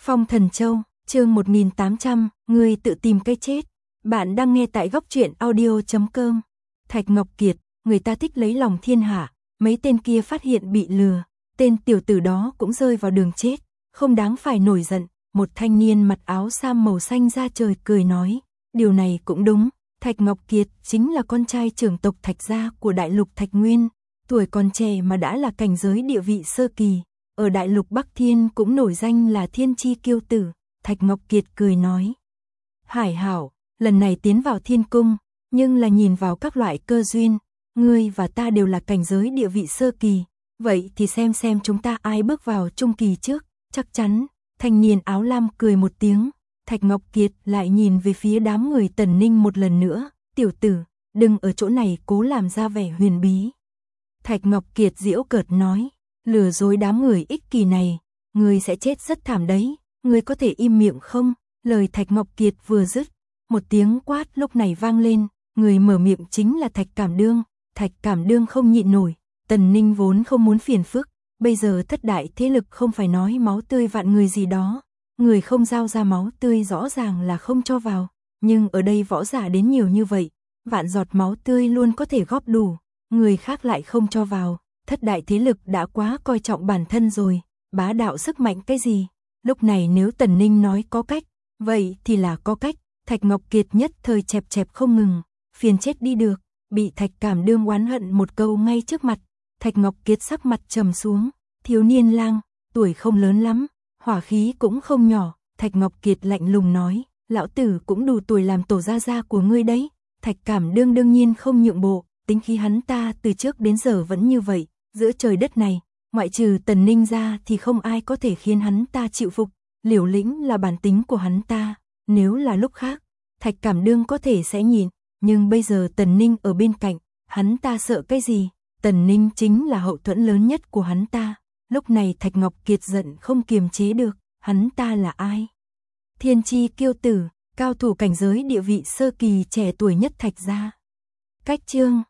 Phong Thần Châu, chương 1800, ngươi tự tìm cái chết. Bạn đang nghe tại góc truyện audio.com. Thạch Ngọc Kiệt, người ta thích lấy lòng thiên hạ, mấy tên kia phát hiện bị lừa, tên tiểu tử đó cũng rơi vào đường chết, không đáng phải nổi giận. Một thanh niên mặc áo sam màu xanh ra trời cười nói, điều này cũng đúng, Thạch Ngọc Kiệt chính là con trai trưởng tộc Thạch gia của đại lục Thạch Nguyên, tuổi còn trẻ mà đã là cảnh giới địa vị sơ kỳ. Ở đại lục Bắc Thiên cũng nổi danh là thiên chi kiêu tử. Thạch Ngọc Kiệt cười nói, Hải hảo, lần này tiến vào thiên cung, nhưng là nhìn vào các loại cơ duyên, ngươi và ta đều là cảnh giới địa vị sơ kỳ, vậy thì xem chúng ta ai bước vào trung kỳ trước. Chắc chắn. Thanh niên áo lam cười một tiếng. Thạch Ngọc Kiệt lại nhìn về phía đám người Tần Ninh một lần nữa, tiểu tử, đừng ở chỗ này cố làm ra vẻ huyền bí. Thạch Ngọc Kiệt giễu cợt nói, lừa dối đám người ích kỷ này, ngươi sẽ chết rất thảm đấy, ngươi có thể im miệng không? Lời Thạch Ngọc Kiệt vừa dứt, một tiếng quát lúc này vang lên, người mở miệng chính là Thạch Cảm Đương. Thạch Cảm Đương không nhịn nổi, Tần Ninh vốn không muốn phiền phức, bây giờ thất đại thế lực không phải nói máu tươi vạn người gì đó, người không giao ra máu tươi rõ ràng là không cho vào, nhưng ở đây võ giả đến nhiều như vậy, vạn giọt máu tươi luôn có thể góp đủ, người khác lại không cho vào. Thất đại thế lực đã quá coi trọng bản thân rồi, bá đạo sức mạnh cái gì? Lúc này nếu Tần Ninh nói có cách, vậy thì là có cách. Thạch Ngọc Kiệt nhất thời chẹp không ngừng, phiền chết đi được, bị Thạch Cảm Đương oán hận một câu ngay trước mặt. Thạch Ngọc Kiệt sắc mặt trầm xuống, thiếu niên lang, tuổi không lớn lắm, hỏa khí cũng không nhỏ. Thạch Ngọc Kiệt lạnh lùng nói, lão tử cũng đủ tuổi làm tổ gia gia của ngươi đấy. Thạch Cảm Đương đương nhiên không nhượng bộ, tính khí hắn ta từ trước đến giờ vẫn như vậy. Giữa trời đất này, ngoại trừ Tần Ninh ra thì không ai có thể khiến hắn ta chịu phục, liều lĩnh là bản tính của hắn ta, nếu là lúc khác, Thạch Cảm Đương có thể sẽ nhịn, nhưng bây giờ Tần Ninh ở bên cạnh, hắn ta sợ cái gì? Tần Ninh chính là hậu thuẫn lớn nhất của hắn ta. Lúc này Thạch Ngọc Kiệt giận không kiềm chế được, hắn ta là ai? Thiên chi kiêu tử, cao thủ cảnh giới địa vị sơ kỳ trẻ tuổi nhất Thạch gia. Cách chương